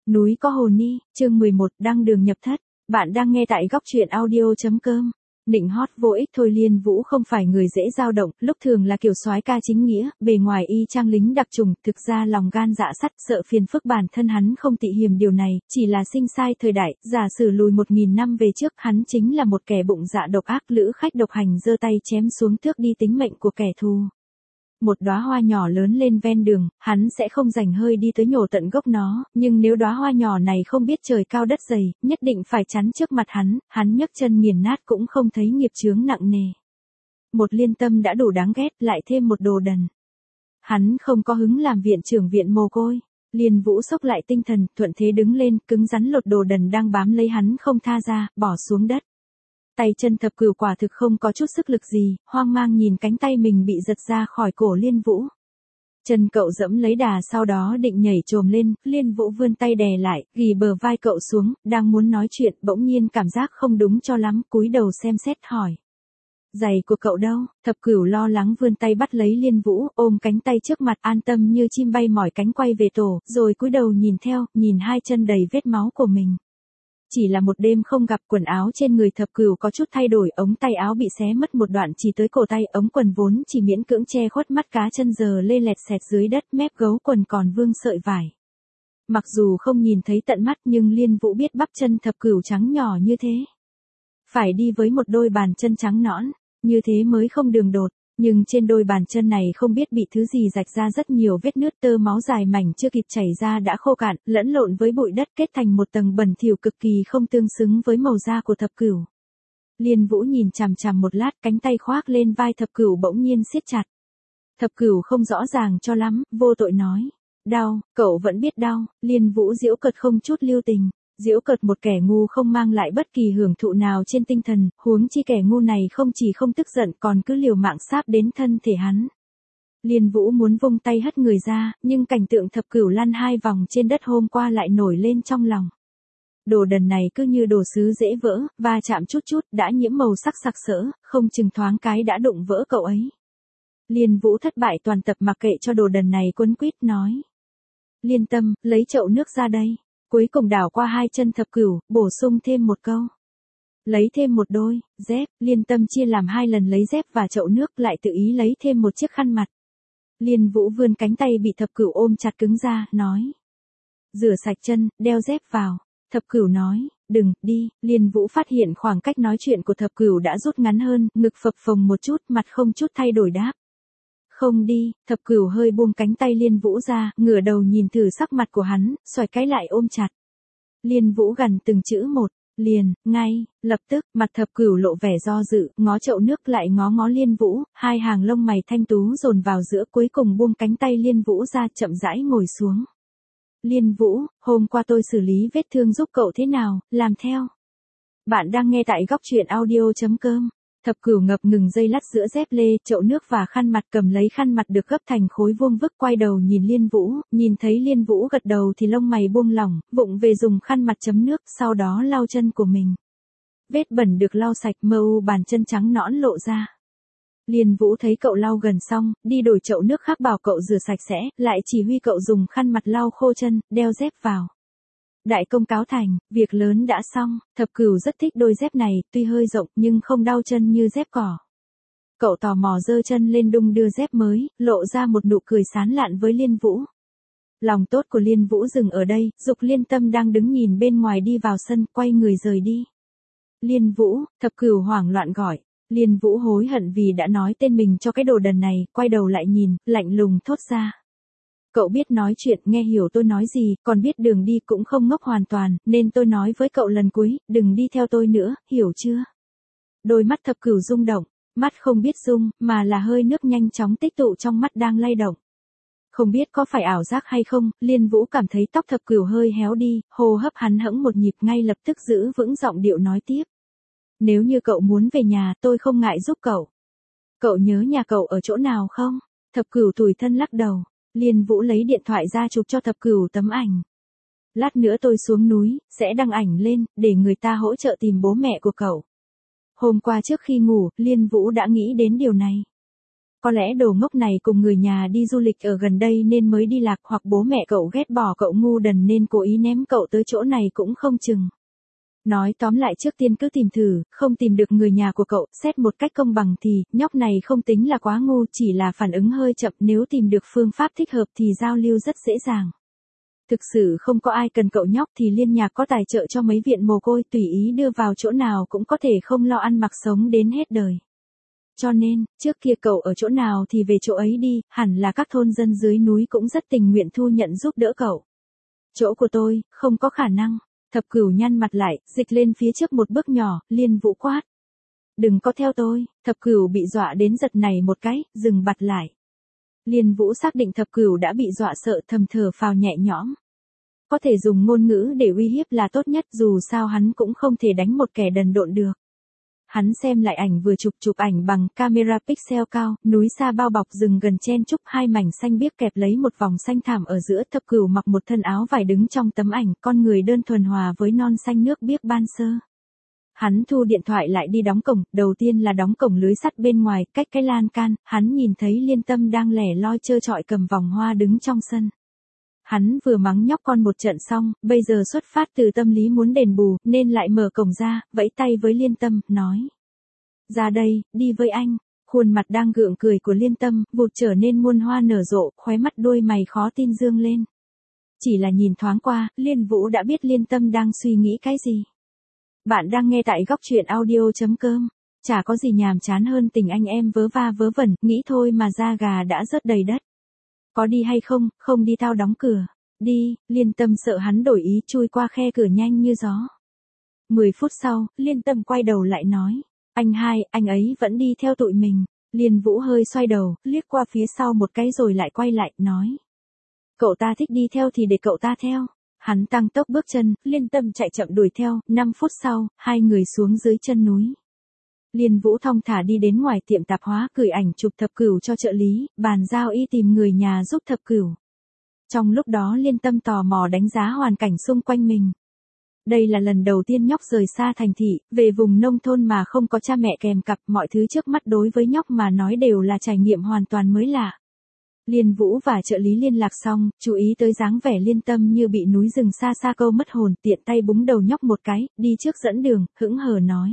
Núi có hồ ni, chương 11, đăng đường nhập thất. Bạn đang nghe tại góc truyện audio.com. Nịnh hót vô ích thôi. Liên Vũ không phải người dễ dao động, lúc thường là kiểu soái ca chính nghĩa, bề ngoài y chang lính đặc trùng, thực ra lòng gan dạ sắt, sợ phiền phức bản thân hắn không tị hiềm điều này, chỉ là sinh sai thời đại, giả sử lùi 1000 năm về trước, hắn chính là một kẻ bụng dạ độc ác, lữ khách độc hành giơ tay chém xuống tước đi tính mệnh của kẻ thù. Một đóa hoa nhỏ lớn lên ven đường, hắn sẽ không dành hơi đi tới nhổ tận gốc nó, nhưng nếu đóa hoa nhỏ này không biết trời cao đất dày, nhất định phải chắn trước mặt hắn nhấc chân nghiền nát cũng không thấy nghiệp chướng nặng nề. Một Liên Tâm đã đủ đáng ghét, lại thêm một đồ đần. Hắn không có hứng làm viện trưởng viện mồ côi. Liên Vũ xốc lại tinh thần, thuận thế đứng lên, cứng rắn lột đồ đần đang bám lấy hắn không tha ra, bỏ xuống đất. Tay chân Thập Cửu quả thực không có chút sức lực gì, hoang mang nhìn cánh tay mình bị giật ra khỏi cổ Liên Vũ. Chân cậu dẫm lấy đà, sau đó định nhảy chồm lên, Liên Vũ vươn tay đè lại, ghì bờ vai cậu xuống, đang muốn nói chuyện, bỗng nhiên cảm giác không đúng cho lắm, cúi đầu xem xét hỏi. Giày của cậu đâu? Thập Cửu lo lắng vươn tay bắt lấy Liên Vũ, ôm cánh tay trước mặt, an tâm như chim bay mỏi cánh quay về tổ, rồi cúi đầu nhìn theo, nhìn hai chân đầy vết máu của mình. Chỉ là một đêm không gặp, quần áo trên người Thập Cửu có chút thay đổi, ống tay áo bị xé mất một đoạn chỉ tới cổ tay, ống quần vốn chỉ miễn cưỡng che khuất mắt cá chân giờ lê lẹt xẹt dưới đất, mép gấu quần còn vương sợi vải. Mặc dù không nhìn thấy tận mắt nhưng Liên Vũ biết bắp chân Thập Cửu trắng nhỏ như thế. Phải đi với một đôi bàn chân trắng nõn, như thế mới không đường đột. Nhưng trên đôi bàn chân này không biết bị thứ gì rạch ra rất nhiều vết nứt, tơ máu dài mảnh chưa kịp chảy ra đã khô cạn, lẫn lộn với bụi đất kết thành một tầng bẩn thỉu cực kỳ không tương xứng với màu da của Thập Cửu. Liên Vũ nhìn chằm chằm một lát, cánh tay khoác lên vai Thập Cửu bỗng nhiên siết chặt. Thập Cửu không rõ ràng cho lắm, vô tội nói. Đau, cậu vẫn biết đau. Liên Vũ giễu cợt không chút lưu tình. Giễu cợt một kẻ ngu không mang lại bất kỳ hưởng thụ nào trên tinh thần, huống chi kẻ ngu này không chỉ không tức giận còn cứ liều mạng sáp đến thân thể hắn. Liên Vũ muốn vung tay hất người ra, nhưng cảnh tượng Thập Cửu lăn 2 vòng trên đất hôm qua lại nổi lên trong lòng. Đồ đần này cứ như đồ sứ dễ vỡ, va chạm chút chút đã nhiễm màu sắc sặc sỡ, không chừng thoáng cái đã đụng vỡ cậu ấy. Liên Vũ thất bại toàn tập, mặc kệ cho đồ đần này quấn quýt nói. Liên Tâm, lấy chậu nước ra đây. Cuối cùng đảo qua hai chân Thập Cửu, bổ sung thêm một câu. Lấy thêm một đôi dép. Liên Tâm chia làm 2 lần lấy dép và chậu nước, lại tự ý lấy thêm một chiếc khăn mặt. Liên Vũ vươn cánh tay bị Thập Cửu ôm chặt cứng ra, nói. Rửa sạch chân, đeo dép vào. Thập Cửu nói, đừng, đi. Liên Vũ phát hiện khoảng cách nói chuyện của Thập Cửu đã rút ngắn hơn, ngực phập phồng một chút, mặt không chút thay đổi đáp. Không đi. Thập Cửu hơi buông cánh tay Liên Vũ ra, ngửa đầu nhìn thử sắc mặt của hắn, xoay cái lại ôm chặt. Liên Vũ gần từng chữ một, liền, ngay, lập tức, mặt Thập Cửu lộ vẻ do dự, ngó chậu nước lại ngó Liên Vũ, hai hàng lông mày thanh tú dồn vào giữa, cuối cùng buông cánh tay Liên Vũ ra, chậm rãi ngồi xuống. Liên Vũ, hôm qua tôi xử lý vết thương giúp cậu thế nào, làm theo. Bạn đang nghe tại góc truyện audio.com. Thập Cửu ngập ngừng giây lát giữa dép lê, chậu nước và khăn mặt, cầm lấy khăn mặt được gấp thành khối vuông vức, quay đầu nhìn Liên Vũ, nhìn thấy Liên Vũ gật đầu thì lông mày buông lỏng, vụng về dùng khăn mặt chấm nước, sau đó lau chân của mình. Vết bẩn được lau sạch, mờ u bàn chân trắng nõn lộ ra. Liên Vũ thấy cậu lau gần xong, đi đổi chậu nước khác bảo cậu rửa sạch sẽ, lại chỉ huy cậu dùng khăn mặt lau khô chân, đeo dép vào. Đại công cáo thành, việc lớn đã xong. Thập Cửu rất thích đôi dép này, tuy hơi rộng nhưng không đau chân như dép cỏ. Cậu tò mò giơ chân lên đung đưa dép mới, lộ ra một nụ cười sán lạn với Liên Vũ. Lòng tốt của Liên Vũ dừng ở đây, giục Liên Tâm đang đứng nhìn bên ngoài đi vào sân, quay người rời đi. Liên Vũ, Thập Cửu hoảng loạn gọi. Liên Vũ hối hận vì đã nói tên mình cho cái đồ đần này, quay đầu lại nhìn, lạnh lùng thốt ra. Cậu biết nói chuyện, nghe hiểu tôi nói gì, còn biết đường đi cũng không ngốc hoàn toàn, nên tôi nói với cậu lần cuối, đừng đi theo tôi nữa, hiểu chưa? Đôi mắt Thập Cửu rung động, mắt không biết rung, mà là hơi nước nhanh chóng tích tụ trong mắt đang lay động. Không biết có phải ảo giác hay không, Liên Vũ cảm thấy tóc Thập Cửu hơi héo đi, hô hấp hắn hẫng một nhịp, ngay lập tức giữ vững giọng điệu nói tiếp. Nếu như cậu muốn về nhà, tôi không ngại giúp cậu. Cậu nhớ nhà cậu ở chỗ nào không? Thập Cửu tủi thân lắc đầu. Liên Vũ lấy điện thoại ra chụp cho Thập Cửu tấm ảnh. Lát nữa tôi xuống núi, sẽ đăng ảnh lên, để người ta hỗ trợ tìm bố mẹ của cậu. Hôm qua trước khi ngủ, Liên Vũ đã nghĩ đến điều này. Có lẽ đồ ngốc này cùng người nhà đi du lịch ở gần đây nên mới đi lạc, hoặc bố mẹ cậu ghét bỏ cậu ngu đần nên cố ý ném cậu tới chỗ này cũng không chừng. Nói tóm lại trước tiên cứ tìm thử, không tìm được người nhà của cậu, xét một cách công bằng thì, nhóc này không tính là quá ngu, chỉ là phản ứng hơi chậm, nếu tìm được phương pháp thích hợp thì giao lưu rất dễ dàng. Thực sự không có ai cần cậu nhóc thì liên nhạc có tài trợ cho mấy viện mồ côi, tùy ý đưa vào chỗ nào cũng có thể không lo ăn mặc sống đến hết đời. Cho nên, trước kia cậu ở chỗ nào thì về chỗ ấy đi, hẳn là các thôn dân dưới núi cũng rất tình nguyện thu nhận giúp đỡ cậu. Chỗ của tôi, không có khả năng. Thập Cửu nhăn mặt lại, dịch lên phía trước một bước nhỏ, Liên Vũ quát. Đừng có theo tôi, Thập Cửu bị dọa đến giật này một cái, dừng bặt lại. Liên Vũ xác định Thập Cửu đã bị dọa sợ, thầm thở phào nhẹ nhõm. Có thể dùng ngôn ngữ để uy hiếp là tốt nhất, dù sao hắn cũng không thể đánh một kẻ đần độn được. Hắn xem lại ảnh vừa chụp ảnh bằng camera pixel cao, núi xa bao bọc rừng gần chen chúc, hai mảnh xanh biếc kẹp lấy một vòng xanh thảm ở giữa. Thập Cửu mặc một thân áo vải đứng trong tấm ảnh, con người đơn thuần hòa với non xanh nước biếc ban sơ. Hắn thu điện thoại lại đi đóng cổng, đầu tiên là đóng cổng lưới sắt bên ngoài, cách cái lan can, hắn nhìn thấy Liên Tâm đang lẻ loi trơ trọi cầm vòng hoa đứng trong sân. Hắn vừa mắng nhóc con một trận xong, bây giờ xuất phát từ tâm lý muốn đền bù, nên lại mở cổng ra, vẫy tay với Liên Tâm, nói. Ra đây, đi với anh. Khuôn mặt đang gượng cười của Liên Tâm, vụt trở nên muôn hoa nở rộ, khóe mắt đôi mày khó tin dương lên. Chỉ là nhìn thoáng qua, Liên Vũ đã biết Liên Tâm đang suy nghĩ cái gì. Bạn đang nghe tại góc truyện audio.com. Chả có gì nhàm chán hơn tình anh em vớ va vớ vẩn, nghĩ thôi mà da gà đã rớt đầy đất. Có đi hay không, không đi tao đóng cửa. Đi, Liên Tâm sợ hắn đổi ý chui qua khe cửa nhanh như gió. 10 phút sau, Liên Tâm quay đầu lại nói. Anh hai, anh ấy vẫn đi theo tụi mình. Liên Vũ hơi xoay đầu, liếc qua phía sau một cái rồi lại quay lại, nói. Cậu ta thích đi theo thì để cậu ta theo. Hắn tăng tốc bước chân, Liên Tâm chạy chậm đuổi theo, 5 phút sau, hai người xuống dưới chân núi. Liên Vũ thong thả đi đến ngoài tiệm tạp hóa, gửi ảnh chụp Thập Cửu cho trợ lý, bàn giao y tìm người nhà giúp Thập Cửu. Trong lúc đó Liên Tâm tò mò đánh giá hoàn cảnh xung quanh mình. Đây là lần đầu tiên nhóc rời xa thành thị, về vùng nông thôn mà không có cha mẹ kèm cặp, mọi thứ trước mắt đối với nhóc mà nói đều là trải nghiệm hoàn toàn mới lạ. Liên Vũ và trợ lý liên lạc xong, chú ý tới dáng vẻ Liên Tâm như bị núi rừng xa xa câu mất hồn, tiện tay búng đầu nhóc một cái, đi trước dẫn đường, hững hờ nói.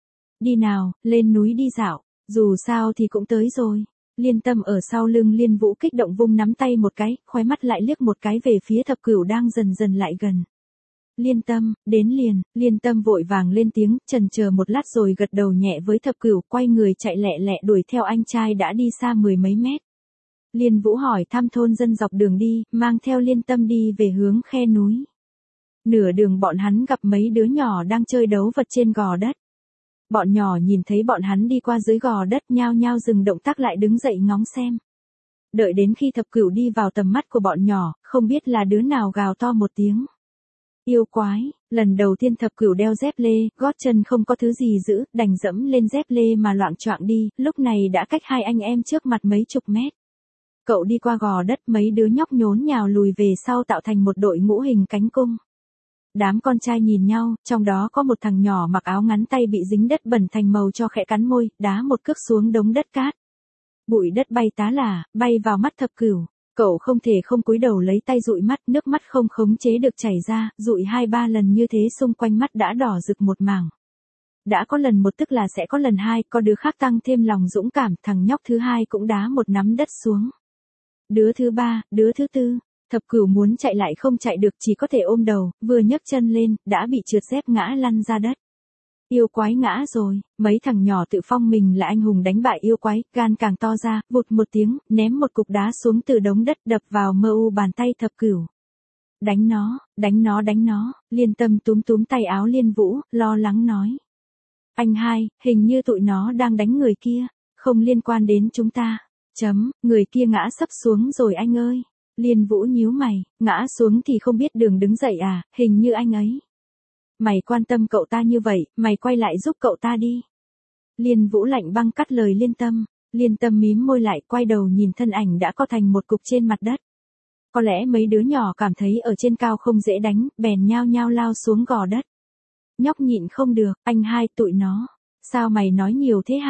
Đi nào, lên núi đi dạo, dù sao thì cũng tới rồi. Liên Tâm ở sau lưng Liên Vũ kích động vung nắm tay một cái, khóe mắt lại liếc một cái về phía Thập Cửu đang dần dần lại gần. Liên Tâm, đến liền. Liên Tâm vội vàng lên tiếng, chần chờ một lát rồi gật đầu nhẹ với Thập Cửu, quay người chạy lẹ lẹ đuổi theo anh trai đã đi xa 10 mấy mét. Liên Vũ hỏi thăm thôn dân dọc đường đi, mang theo Liên Tâm đi về hướng khe núi. Nửa đường bọn hắn gặp mấy đứa nhỏ đang chơi đấu vật trên gò đất. Bọn nhỏ nhìn thấy bọn hắn đi qua dưới gò đất nhao nhao dừng động tác lại đứng dậy ngóng xem. Đợi đến khi Thập Cửu đi vào tầm mắt của bọn nhỏ, không biết là đứa nào gào to một tiếng. Yêu quái, lần đầu tiên Thập Cửu đeo dép lê, gót chân không có thứ gì giữ, đành dẫm lên dép lê mà loạng choạng đi, lúc này đã cách hai anh em trước mặt mấy chục mét. Cậu đi qua gò đất, mấy đứa nhóc nhốn nhào lùi về sau tạo thành một đội ngũ hình cánh cung. Đám con trai nhìn nhau, trong đó có một thằng nhỏ mặc áo ngắn tay bị dính đất bẩn thành màu cho khẽ cắn môi, đá một cước xuống đống đất cát. Bụi đất bay tá lả, bay vào mắt Thập Cửu. Cậu không thể không cúi đầu lấy tay dụi mắt, nước mắt không khống chế được chảy ra, dụi 2-3 lần như thế xung quanh mắt đã đỏ rực một mảng. Đã có lần một tức là sẽ có lần hai, có đứa khác tăng thêm lòng dũng cảm, thằng nhóc thứ hai cũng đá một nắm đất xuống. Đứa thứ ba, đứa thứ tư, Thập Cửu muốn chạy lại không chạy được, chỉ có thể ôm đầu, vừa nhấc chân lên, đã bị trượt dép ngã lăn ra đất. Yêu quái ngã rồi, mấy thằng nhỏ tự phong mình là anh hùng đánh bại yêu quái, gan càng to ra, vụt một tiếng, ném một cục đá xuống từ đống đất đập vào mơ u bàn tay Thập Cửu. Đánh nó, đánh nó, đánh nó, Liên Tâm túm túm tay áo Liên Vũ, lo lắng nói. Anh hai, hình như tụi nó đang đánh người kia, không liên quan đến chúng ta. Người kia ngã sấp xuống rồi anh ơi. Liên Vũ nhíu mày, ngã xuống thì không biết đường đứng dậy à, hình như anh ấy. Mày quan tâm cậu ta như vậy, mày quay lại giúp cậu ta đi. Liên Vũ lạnh băng cắt lời Liên Tâm. Liên Tâm mím môi lại, quay đầu nhìn thân ảnh đã co thành một cục trên mặt đất. Có lẽ mấy đứa nhỏ cảm thấy ở trên cao không dễ đánh, bèn nhao nhao lao xuống gò đất. Nhóc nhịn không được, anh hai, tụi nó. Sao mày nói nhiều thế hả?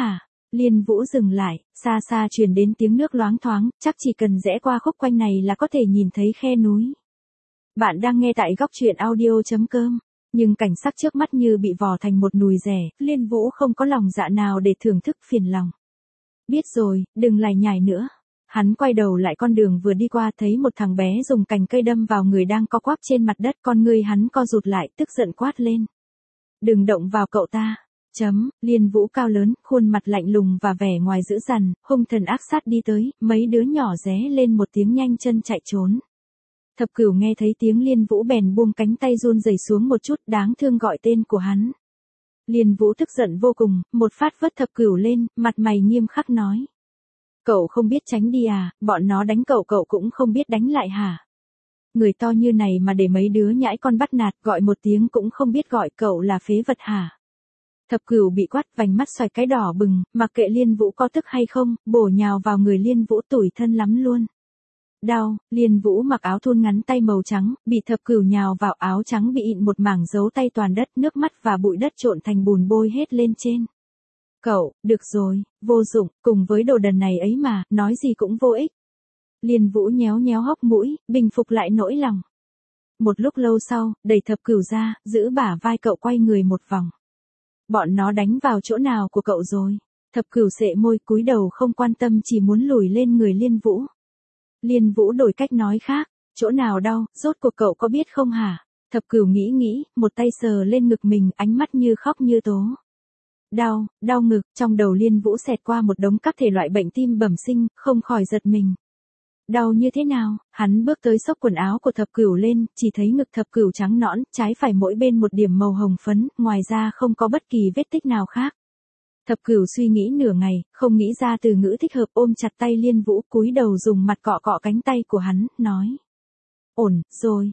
Liên Vũ dừng lại, xa xa truyền đến tiếng nước loáng thoáng, chắc chỉ cần rẽ qua khúc quanh này là có thể nhìn thấy khe núi. Bạn đang nghe tại góc truyện audio.com. Nhưng cảnh sắc trước mắt như bị vò thành một nùi rẻ, Liên Vũ không có lòng dạ nào để thưởng thức phiền lòng. Biết rồi, đừng lải nhải nữa. Hắn quay đầu lại con đường vừa đi qua thấy một thằng bé dùng cành cây đâm vào người đang co quắp trên mặt đất, con người hắn co rụt lại, tức giận quát lên. Đừng động vào cậu ta. Liên Vũ cao lớn, khuôn mặt lạnh lùng và vẻ ngoài dữ dằn, hung thần ác sát đi tới, mấy đứa nhỏ ré lên một tiếng nhanh chân chạy trốn. Thập Cửu nghe thấy tiếng Liên Vũ bèn buông cánh tay run rẩy xuống một chút, đáng thương gọi tên của hắn. Liên Vũ tức giận vô cùng, một phát vất Thập Cửu lên, mặt mày nghiêm khắc nói. Cậu không biết tránh đi à, bọn nó đánh cậu cũng không biết đánh lại hả? Người to như này mà để mấy đứa nhãi con bắt nạt, gọi một tiếng cũng không biết gọi cậu là phế vật hả? Thập Cửu bị quát, vành mắt xoạch cái đỏ bừng, mặc kệ Liên Vũ có tức hay không, bổ nhào vào người Liên Vũ, tủi thân lắm luôn. Đau, Liên Vũ mặc áo thun ngắn tay màu trắng, bị Thập Cửu nhào vào, áo trắng bị ịn một mảng dấu tay toàn đất, nước mắt và bụi đất trộn thành bùn bôi hết lên trên. Cậu, được rồi, vô dụng, cùng với đồ đần này ấy mà, nói gì cũng vô ích. Liên Vũ nhéo nhéo hốc mũi, bình phục lại nỗi lòng. Một lúc lâu sau, đẩy Thập Cửu ra, giữ bả vai cậu quay người một vòng. Bọn nó đánh vào chỗ nào của cậu rồi? Thập Cửu sệ môi cúi đầu không quan tâm, chỉ muốn lùi lên người Liên Vũ. Liên Vũ đổi cách nói khác, chỗ nào đau, rốt cuộc cậu có biết không hả? Thập Cửu nghĩ, một tay sờ lên ngực mình, ánh mắt như khóc như tố. Đau ngực, trong đầu Liên Vũ xẹt qua một đống các thể loại bệnh tim bẩm sinh, không khỏi giật mình. Đau như thế nào? Hắn bước tới xốc quần áo của Thập Cửu lên, chỉ thấy ngực Thập Cửu trắng nõn, trái phải mỗi bên một điểm màu hồng phấn, ngoài ra không có bất kỳ vết tích nào khác. Thập Cửu suy nghĩ nửa ngày, không nghĩ ra từ ngữ thích hợp, ôm chặt tay Liên Vũ, cúi đầu dùng mặt cọ cọ cánh tay của hắn, nói. Ổn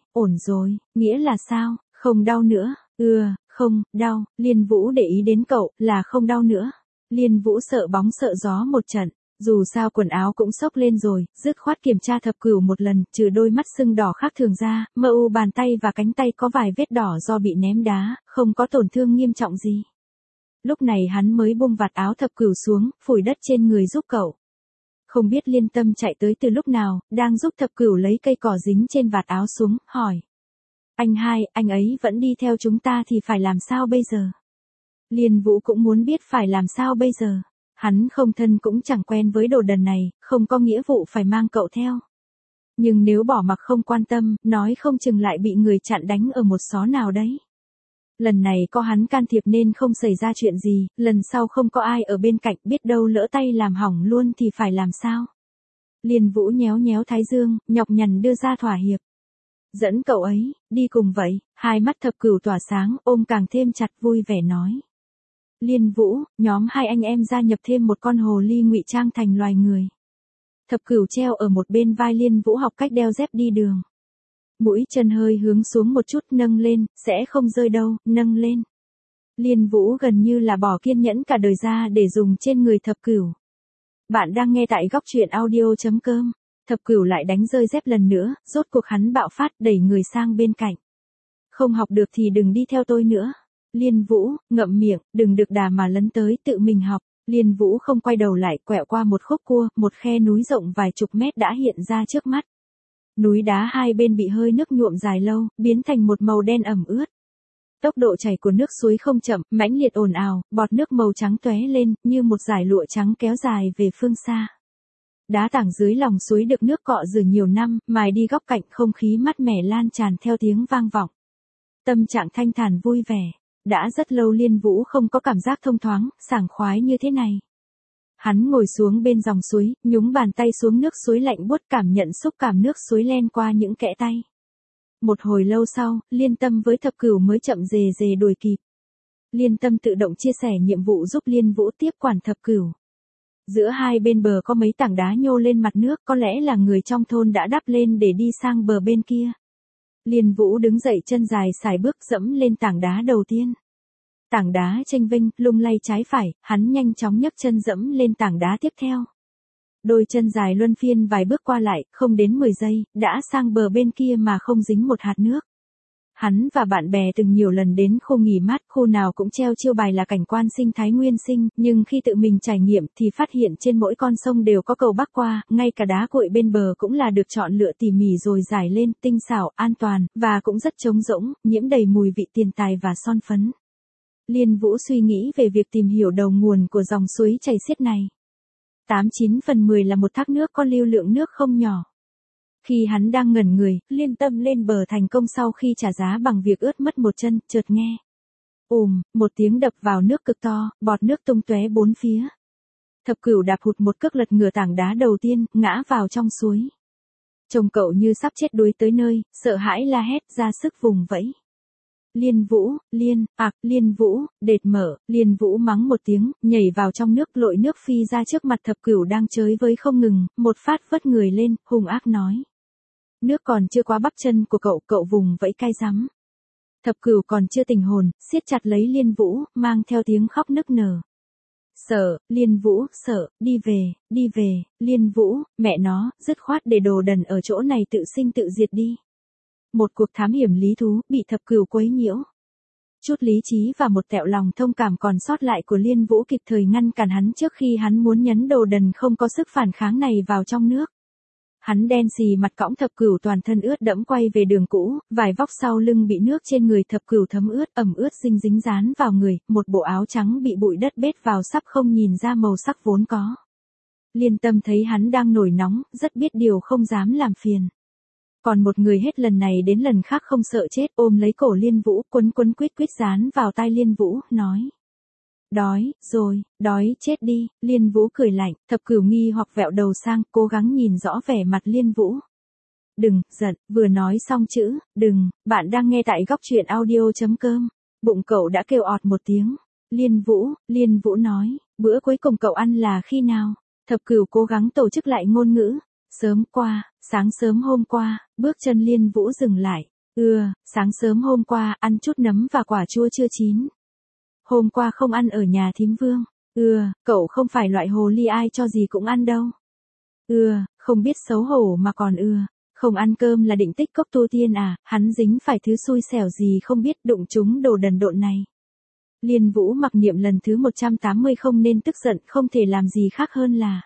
rồi, nghĩa là sao? Không đau nữa. Không, đau, Liên Vũ để ý đến cậu, là không đau nữa. Liên Vũ sợ bóng sợ gió một trận, dù sao quần áo cũng xốc lên rồi, dứt khoát kiểm tra Thập Cửu một lần, trừ đôi mắt sưng đỏ khác thường ra, bàn tay và cánh tay có vài vết đỏ do bị ném đá, không có tổn thương nghiêm trọng gì. Lúc này hắn mới buông vạt áo Thập Cửu xuống, phủi đất trên người giúp cậu. Không biết Liên Tâm chạy tới từ lúc nào, đang giúp Thập Cửu lấy cây cỏ dính trên vạt áo xuống, hỏi. Anh hai, anh ấy vẫn đi theo chúng ta thì phải làm sao bây giờ? Liên Vũ cũng muốn biết phải làm sao bây giờ. Hắn không thân cũng chẳng quen với đồ đần này, không có nghĩa vụ phải mang cậu theo. Nhưng nếu bỏ mặc không quan tâm, nói không chừng lại bị người chặn đánh ở một xó nào đấy. Lần này có hắn can thiệp nên không xảy ra chuyện gì, lần sau không có ai ở bên cạnh, biết đâu lỡ tay làm hỏng luôn thì phải làm sao? Liên Vũ nhéo nhéo thái dương, nhọc nhằn đưa ra thỏa hiệp. Dẫn cậu ấy, đi cùng vậy, hai mắt Thập Cửu tỏa sáng, ôm càng thêm chặt, vui vẻ nói. Liên Vũ, nhóm hai anh em gia nhập thêm một con hồ ly ngụy trang thành loài người. Thập Cửu treo ở một bên vai Liên Vũ học cách đeo dép đi đường. Mũi chân hơi hướng xuống một chút, nâng lên, sẽ không rơi đâu, nâng lên. Liên Vũ gần như là bỏ kiên nhẫn cả đời ra để dùng trên người Thập Cửu. Bạn đang nghe tại góc truyện audio.com. Thập Cửu lại đánh rơi dép lần nữa, rốt cuộc hắn bạo phát, đẩy người sang bên cạnh. Không học được thì đừng đi theo tôi nữa. Liên Vũ, ngậm miệng, đừng được đà mà lấn tới, tự mình học. Liên Vũ không quay đầu lại, quẹo qua một khúc cua, một khe núi rộng vài chục mét đã hiện ra trước mắt. Núi đá hai bên bị hơi nước nhuộm dài lâu, biến thành một màu đen ẩm ướt. Tốc độ chảy của nước suối không chậm, mãnh liệt ồn ào, bọt nước màu trắng tóe lên, như một dải lụa trắng kéo dài về phương xa. Đá tảng dưới lòng suối được nước cọ rửa nhiều năm, mài đi góc cạnh, không khí mát mẻ lan tràn theo tiếng vang vọng. Tâm trạng thanh thản vui vẻ. Đã rất lâu Liên Vũ không có cảm giác thông thoáng, sảng khoái như thế này. Hắn ngồi xuống bên dòng suối, nhúng bàn tay xuống nước suối lạnh buốt, cảm nhận xúc cảm nước suối len qua những kẽ tay. Một hồi lâu sau, Liên Tâm với Thập Cửu mới chậm rề rề đuổi kịp. Liên Tâm tự động chia sẻ nhiệm vụ giúp Liên Vũ tiếp quản Thập Cửu. Giữa hai bên bờ có mấy tảng đá nhô lên mặt nước, có lẽ là người trong thôn đã đắp lên để đi sang bờ bên kia. Liên Vũ đứng dậy, chân dài sải bước dẫm lên tảng đá đầu tiên. Tảng đá chênh vênh, lung lay trái phải, hắn nhanh chóng nhấc chân dẫm lên tảng đá tiếp theo. Đôi chân dài luân phiên vài bước qua lại, không đến 10 giây, đã sang bờ bên kia mà không dính một hạt nước. Hắn và bạn bè từng nhiều lần đến khu nghỉ mát, khu nào cũng treo chiêu bài là cảnh quan sinh thái nguyên sinh, nhưng khi tự mình trải nghiệm thì phát hiện trên mỗi con sông đều có cầu bắc qua, ngay cả đá cuội bên bờ cũng là được chọn lựa tỉ mỉ rồi rải lên, tinh xảo, an toàn, và cũng rất trống rỗng, nhiễm đầy mùi vị tiền tài và son phấn. Liên Vũ suy nghĩ về việc tìm hiểu đầu nguồn của dòng suối chảy xiết này. 89/10 là một thác nước có lưu lượng nước không nhỏ. Khi hắn đang ngẩn người, Liên Tâm lên bờ thành công sau khi trả giá bằng việc ướt mất một chân, chợt nghe. Một tiếng đập vào nước cực to, bọt nước tung tóe bốn phía. Thập Cửu đạp hụt một cước lật ngửa tảng đá đầu tiên, ngã vào trong suối. Trông cậu như sắp chết đuối tới nơi, sợ hãi la hét ra sức vùng vẫy. Liên Vũ, Liên Vũ, đệt mở, Liên Vũ mắng một tiếng, nhảy vào trong nước, lội nước phi ra trước mặt Thập Cửu đang chới với không ngừng, một phát vất người lên, hung ác nói. Nước còn chưa quá bắp chân của cậu vùng vẫy cay rắm. Thập Cửu còn chưa tỉnh hồn, siết chặt lấy Liên Vũ, mang theo tiếng khóc nức nở. Sợ, Liên Vũ, sợ, đi về, Liên Vũ, mẹ nó, dứt khoát để đồ đần ở chỗ này tự sinh tự diệt đi. Một cuộc thám hiểm lý thú, bị Thập Cửu quấy nhiễu. Chút lý trí và một tẹo lòng thông cảm còn sót lại của Liên Vũ kịp thời ngăn cản hắn trước khi hắn muốn nhấn đồ đần không có sức phản kháng này vào trong nước. Hắn đen xì mặt cõng Thập Cửu toàn thân ướt đẫm quay về đường cũ, vải vóc sau lưng bị nước trên người Thập Cửu thấm ướt, ẩm ướt dính dán vào người, một bộ áo trắng bị bụi đất bết vào sắp không nhìn ra màu sắc vốn có. Liên Tâm thấy hắn đang nổi nóng, rất biết điều không dám làm phiền. Còn một người hết lần này đến lần khác không sợ chết, ôm lấy cổ Liên Vũ, quấn quýt dán vào tai Liên Vũ, nói. Đói, rồi, đói chết đi, Liên Vũ cười lạnh, Thập Cửu nghi hoặc vẹo đầu sang, cố gắng nhìn rõ vẻ mặt Liên Vũ. Đừng, giận, vừa nói xong chữ, đừng, bạn đang nghe tại góc truyện audio.com. Bụng cậu đã kêu ọt một tiếng. Liên Vũ nói, bữa cuối cùng cậu ăn là khi nào? Thập Cửu cố gắng tổ chức lại ngôn ngữ. Sớm qua, sáng sớm hôm qua, bước chân Liên Vũ dừng lại. Sáng sớm hôm qua, ăn chút nấm và quả chua chưa chín. Hôm qua không ăn ở nhà thím Vương. Cậu không phải loại hồ ly ai cho gì cũng ăn đâu. Không biết xấu hổ mà còn không ăn cơm là định tích cốc tu tiên à, hắn dính phải thứ xui xẻo gì không biết đụng chúng đồ đần độn này. Liên Vũ mặc niệm lần thứ 180 không nên tức giận, không thể làm gì khác hơn là.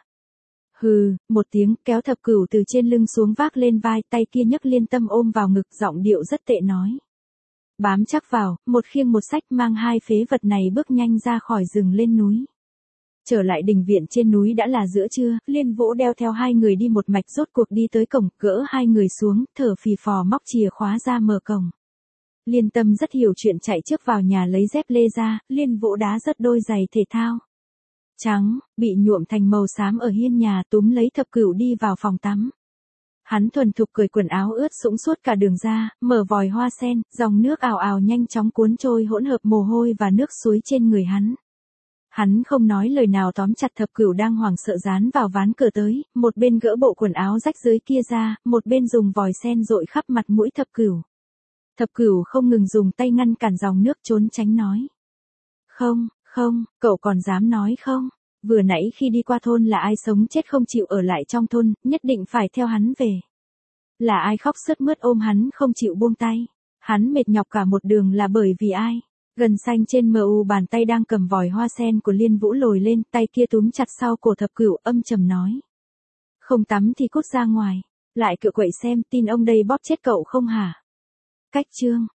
Một tiếng, kéo Thập Cửu từ trên lưng xuống vác lên vai, tay kia nhấc Liên Tâm ôm vào ngực, giọng điệu rất tệ nói. Bám chắc vào, một khiêng một xách mang hai phế vật này bước nhanh ra khỏi rừng lên núi. Trở lại đình viện trên núi đã là giữa trưa, Liên Vũ đeo theo hai người đi một mạch rốt cuộc đi tới cổng, gỡ hai người xuống, thở phì phò móc chìa khóa ra mở cổng. Liên Tâm rất hiểu chuyện chạy trước vào nhà lấy dép lê ra, Liên Vũ đá rớt đôi giày thể thao. Trắng, bị nhuộm thành màu xám ở hiên nhà, túm lấy Thập Cửu đi vào phòng tắm. Hắn thuần thục cởi quần áo ướt sũng suốt cả đường ra, mở vòi hoa sen, dòng nước ào ào nhanh chóng cuốn trôi hỗn hợp mồ hôi và nước suối trên người hắn. Hắn không nói lời nào tóm chặt Thập Cửu đang hoảng sợ dán vào ván cửa tới, một bên gỡ bộ quần áo rách dưới kia ra, một bên dùng vòi sen dội khắp mặt mũi Thập Cửu. Thập Cửu không ngừng dùng tay ngăn cản dòng nước trốn tránh nói. Không, cậu còn dám nói không? Vừa nãy khi đi qua thôn là ai sống chết không chịu ở lại trong thôn, nhất định phải theo hắn về. Là ai khóc sướt mướt ôm hắn không chịu buông tay. Hắn mệt nhọc cả một đường là bởi vì ai? Gần xanh trên mu bàn tay đang cầm vòi hoa sen của Liên Vũ lồi lên, tay kia túm chặt sau cổ Thập Cửu, âm trầm nói. Không tắm thì cút ra ngoài. Lại cựa quậy xem, tin ông đây bóp chết cậu không hả? Cách chương.